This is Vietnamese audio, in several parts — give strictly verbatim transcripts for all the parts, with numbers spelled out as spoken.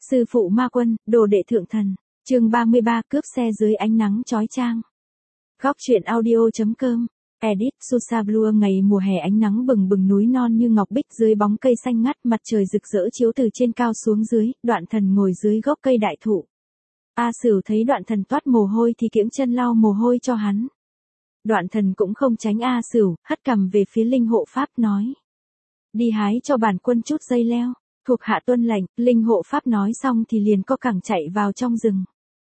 Sư phụ ma quân, đồ đệ thượng thần. Chương ba mươi ba cướp xe dưới ánh nắng chói chang. Góc truyện audio.com. Edit Susablua ngày mùa hè ánh nắng bừng bừng núi non như ngọc bích dưới bóng cây xanh ngắt, mặt trời rực rỡ chiếu từ trên cao xuống dưới, Đoạn Thần ngồi dưới gốc cây đại thụ. A Sửu thấy Đoạn Thần toát mồ hôi thì kiễng chân lau mồ hôi cho hắn. Đoạn Thần cũng không tránh A Sửu, hất cằm về phía Linh Hộ Pháp nói: "Đi hái cho bản quân chút dây leo." Thuộc hạ tuân lệnh. Linh Hộ Pháp nói xong thì liền co cẳng chạy vào trong rừng.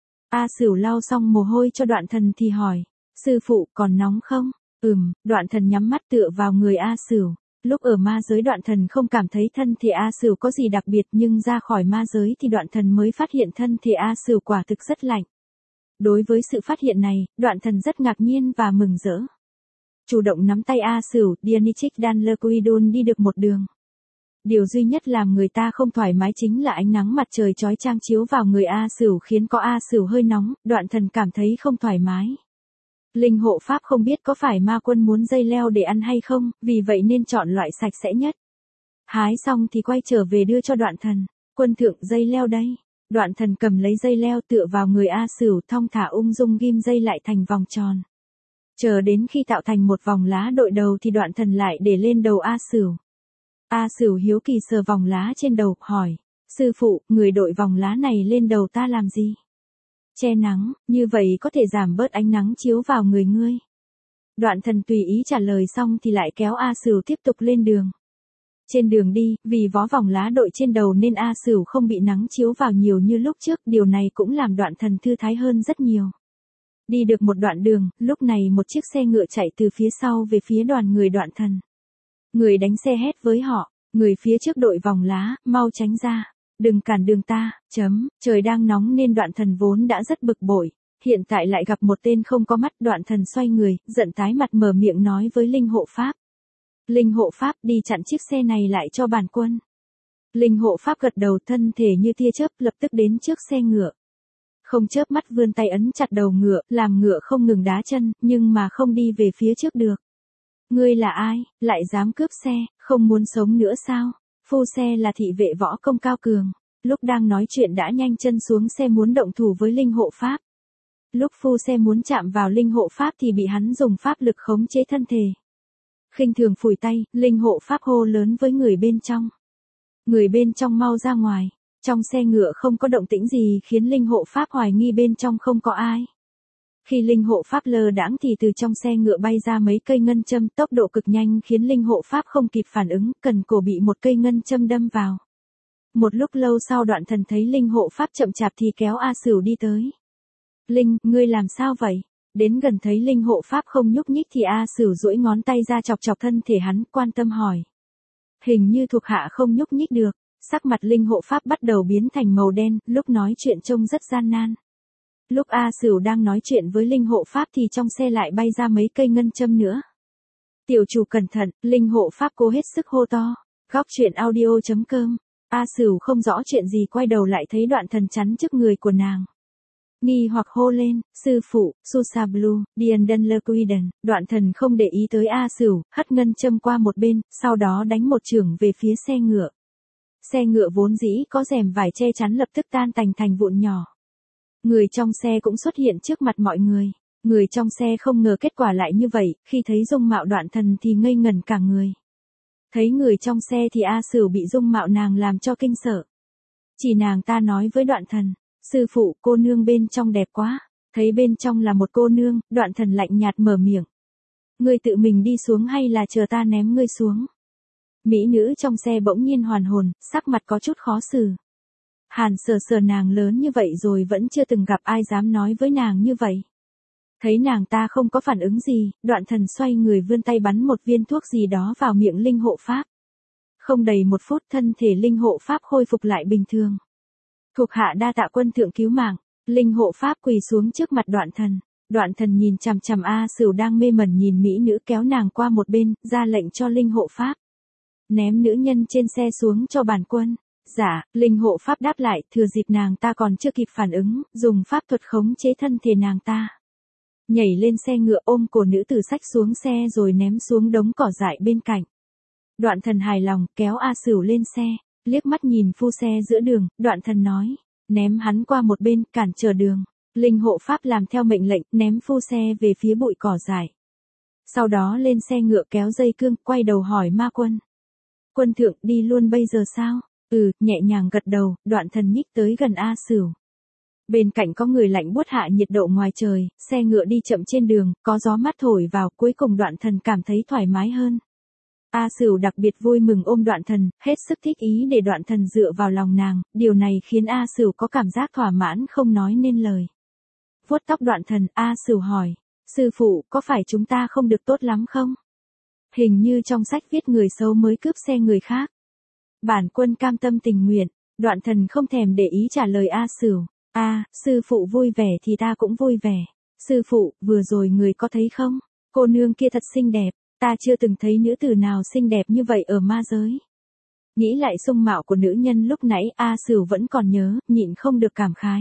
A Sửu lau xong mồ hôi cho Đoạn Thần thì hỏi: "Sư phụ, còn nóng không?" "Ừm." Đoạn Thần nhắm mắt tựa vào người A Sửu. Lúc ở ma giới Đoạn Thần không cảm thấy thân thể A Sửu có gì đặc biệt, nhưng ra khỏi ma giới thì Đoạn Thần mới phát hiện thân thể A Sửu quả thực rất lạnh. Đối với sự phát hiện này, Đoạn Thần rất ngạc nhiên và mừng rỡ. Chủ động nắm tay A Sửu, Dianichik Danlerquidun đi được một đường. Điều duy nhất làm người ta không thoải mái chính là ánh nắng mặt trời chói chang chiếu vào người A Sửu khiến có A Sửu hơi nóng, Đoạn Thần cảm thấy không thoải mái. Linh Hộ Pháp không biết có phải ma quân muốn dây leo để ăn hay không, vì vậy nên chọn loại sạch sẽ nhất. Hái xong thì quay trở về đưa cho Đoạn Thần. "Quân thượng, dây leo đây." Đoạn Thần cầm lấy dây leo tựa vào người A Sửu, thong thả ung dung ghim dây lại thành vòng tròn. Chờ đến khi tạo thành một vòng lá đội đầu thì Đoạn Thần lại để lên đầu A Sửu. A Sửu hiếu kỳ sờ vòng lá trên đầu, hỏi: "Sư phụ, người đội vòng lá này lên đầu ta làm gì?" "Che nắng, như vậy có thể giảm bớt ánh nắng chiếu vào người ngươi." Đoạn Thần tùy ý trả lời xong thì lại kéo A Sửu tiếp tục lên đường. Trên đường đi, vì vó vòng lá đội trên đầu nên A Sửu không bị nắng chiếu vào nhiều như lúc trước, điều này cũng làm Đoạn Thần thư thái hơn rất nhiều. Đi được một đoạn đường, lúc này một chiếc xe ngựa chạy từ phía sau về phía đoàn người Đoạn Thần. Người đánh xe hét với họ: "Người phía trước đội vòng lá, mau tránh ra, đừng cản đường ta." Chấm, trời đang nóng nên Đoạn Thần vốn đã rất bực bội, hiện tại lại gặp một tên không có mắt. Đoạn Thần xoay người, giận tái mặt mở miệng nói với Linh Hộ Pháp: "Linh Hộ Pháp, đi chặn chiếc xe này lại cho bản quân." Linh Hộ Pháp gật đầu, thân thể như tia chớp lập tức đến trước xe ngựa. Không chớp mắt vươn tay ấn chặt đầu ngựa, làm ngựa không ngừng đá chân, nhưng mà không đi về phía trước được. "Ngươi là ai, lại dám cướp xe, không muốn sống nữa sao?" Phu xe là thị vệ võ công cao cường. Lúc đang nói chuyện đã nhanh chân xuống xe muốn động thủ với Linh Hộ Pháp. Lúc phu xe muốn chạm vào Linh Hộ Pháp thì bị hắn dùng pháp lực khống chế thân thể. Khinh thường phủi tay, Linh Hộ Pháp hô lớn với người bên trong: "Người bên trong mau ra ngoài." Trong xe ngựa không có động tĩnh gì khiến Linh Hộ Pháp hoài nghi bên trong không có ai. Khi Linh Hộ Pháp lơ đãng thì từ trong xe ngựa bay ra mấy cây ngân châm, tốc độ cực nhanh khiến Linh Hộ Pháp không kịp phản ứng, cần cổ bị một cây ngân châm đâm vào. Một lúc lâu sau Đoạn Thần thấy Linh Hộ Pháp chậm chạp thì kéo A Sửu đi tới. "Linh, ngươi làm sao vậy?" Đến gần thấy Linh Hộ Pháp không nhúc nhích thì A Sửu duỗi ngón tay ra chọc chọc thân thể hắn, quan tâm hỏi: "Hình như thuộc hạ không nhúc nhích được." Sắc mặt Linh Hộ Pháp bắt đầu biến thành màu đen, lúc nói chuyện trông rất gian nan. Lúc A Sửu đang nói chuyện với Linh Hộ Pháp thì trong xe lại bay ra mấy cây ngân châm nữa. "Tiểu chủ cẩn thận!" Linh Hộ Pháp cố hết sức hô to. Góc truyện audio.com. A Sửu không rõ chuyện gì quay đầu lại thấy Đoạn Thần chắn trước người của nàng. Nghi hoặc hô lên: "Sư phụ, Susablu, Diandanlerquiden." Đoạn Thần không để ý tới A Sửu, hất ngân châm qua một bên, sau đó đánh một chưởng về phía xe ngựa. Xe ngựa vốn dĩ có rèm vải che chắn lập tức tan tành thành vụn nhỏ. Người trong xe cũng xuất hiện trước mặt mọi người. Người trong xe không ngờ kết quả lại như vậy, khi thấy dung mạo Đoạn Thần thì ngây ngẩn cả người. Thấy người trong xe thì A Sửu bị dung mạo nàng làm cho kinh sợ. Chỉ nàng ta nói với Đoạn Thần: "Sư phụ, cô nương bên trong đẹp quá." Thấy bên trong là một cô nương, Đoạn Thần lạnh nhạt mở miệng: "Ngươi tự mình đi xuống hay là chờ ta ném ngươi xuống?" Mỹ nữ trong xe bỗng nhiên hoàn hồn, sắc mặt có chút khó xử. Hàn sờ sờ nàng lớn như vậy rồi vẫn chưa từng gặp ai dám nói với nàng như vậy. Thấy nàng ta không có phản ứng gì, Đoạn Thần xoay người vươn tay bắn một viên thuốc gì đó vào miệng Linh Hộ Pháp. Không đầy một phút thân thể Linh Hộ Pháp khôi phục lại bình thường. "Thuộc hạ đa tạ quân thượng cứu mạng." Linh Hộ Pháp quỳ xuống trước mặt Đoạn Thần. Đoạn Thần nhìn chằm chằm A Sửu đang mê mẩn nhìn mỹ nữ, kéo nàng qua một bên, ra lệnh cho Linh Hộ Pháp: "Ném nữ nhân trên xe xuống cho bản quân." "Dạ." Linh Hộ Pháp đáp lại, thừa dịp nàng ta còn chưa kịp phản ứng, dùng pháp thuật khống chế thân thể nàng ta. Nhảy lên xe ngựa ôm cổ nữ tử xách xuống xe rồi ném xuống đống cỏ dại bên cạnh. Đoạn Thần hài lòng, kéo A Sửu lên xe. Liếc mắt nhìn phu xe giữa đường, Đoạn Thần nói. Ném hắn qua một bên, cản trở đường. Linh hộ pháp làm theo mệnh lệnh, ném phu xe về phía bụi cỏ dại. Sau đó lên xe ngựa kéo dây cương, quay đầu hỏi Ma Quân. Quân thượng, đi luôn bây giờ sao? Ừ, nhẹ nhàng gật đầu, Đoạn Thần nhích tới gần A Sửu. Bên cạnh có người lạnh buốt hạ nhiệt độ ngoài trời, xe ngựa đi chậm trên đường, có gió mát thổi vào, cuối cùng Đoạn Thần cảm thấy thoải mái hơn. A Sửu đặc biệt vui mừng ôm Đoạn Thần, hết sức thích ý để Đoạn Thần dựa vào lòng nàng, điều này khiến A Sửu có cảm giác thỏa mãn không nói nên lời. Vuốt tóc Đoạn Thần, A Sửu hỏi, sư phụ, có phải chúng ta không được tốt lắm không? Hình như trong sách viết người xấu mới cướp xe người khác. Bản quân cam tâm tình nguyện, Đoạn Thần không thèm để ý trả lời A Sửu. A, à, sư phụ vui vẻ thì ta cũng vui vẻ. Sư phụ, vừa rồi người có thấy không? Cô nương kia thật xinh đẹp, ta chưa từng thấy nữ tử nào xinh đẹp như vậy ở ma giới. Nghĩ lại dung mạo của nữ nhân lúc nãy, A Sửu vẫn còn nhớ, nhịn không được cảm khái.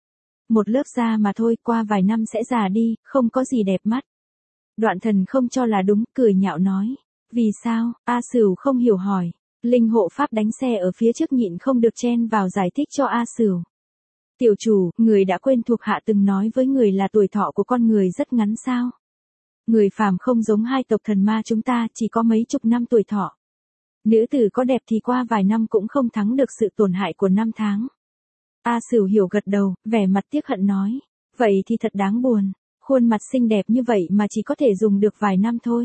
Một lớp da mà thôi, qua vài năm sẽ già đi, không có gì đẹp mắt. Đoạn Thần không cho là đúng, cười nhạo nói. Vì sao? A Sửu không hiểu hỏi. Linh hộ pháp đánh xe ở phía trước nhịn không được chen vào giải thích cho A Sửu. Tiểu chủ, người đã quên thuộc hạ từng nói với người là tuổi thọ của con người rất ngắn sao? Người phàm không giống hai tộc thần ma chúng ta, chỉ có mấy chục năm tuổi thọ. Nữ tử có đẹp thì qua vài năm cũng không thắng được sự tổn hại của năm tháng. A Sửu hiểu gật đầu, vẻ mặt tiếc hận nói. Vậy thì thật đáng buồn. Khuôn mặt xinh đẹp như vậy mà chỉ có thể dùng được vài năm thôi.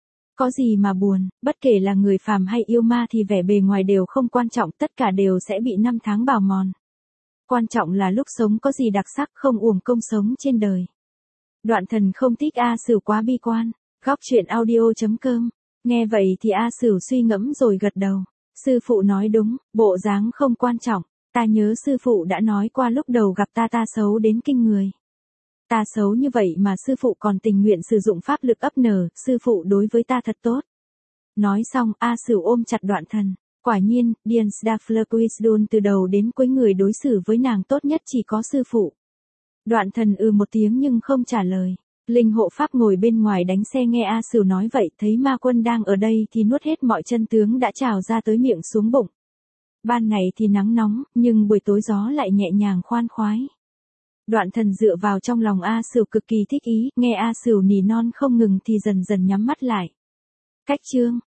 Có gì mà buồn, bất kể là người phàm hay yêu ma thì vẻ bề ngoài đều không quan trọng, tất cả đều sẽ bị năm tháng bào mòn. Quan trọng là lúc sống có gì đặc sắc, không uổng công sống trên đời. Đoạn Thần không thích A Sửu quá bi quan. Góc truyện audio chấm com. Nghe vậy thì A Sửu suy ngẫm rồi gật đầu. Sư phụ nói đúng, bộ dáng không quan trọng. Ta nhớ sư phụ đã nói qua lúc đầu gặp ta ta xấu đến kinh người. Ta xấu như vậy mà sư phụ còn tình nguyện sử dụng pháp lực ấp nở, sư phụ đối với ta thật tốt. Nói xong, A Sửu ôm chặt Đoạn Thần. Quả nhiên, Điền Staflerquisdon từ đầu đến cuối người đối xử với nàng tốt nhất chỉ có sư phụ. Đoạn Thần ừ một tiếng nhưng không trả lời. Linh hộ pháp ngồi bên ngoài đánh xe nghe A Sửu nói vậy, thấy Ma Quân đang ở đây thì nuốt hết mọi chân tướng đã trào ra tới miệng xuống bụng. Ban ngày thì nắng nóng, nhưng buổi tối gió lại nhẹ nhàng khoan khoái. Đoạn Thần dựa vào trong lòng A Sửu cực kỳ thích ý, nghe A Sửu nỉ non không ngừng thì dần dần nhắm mắt lại. Cách chương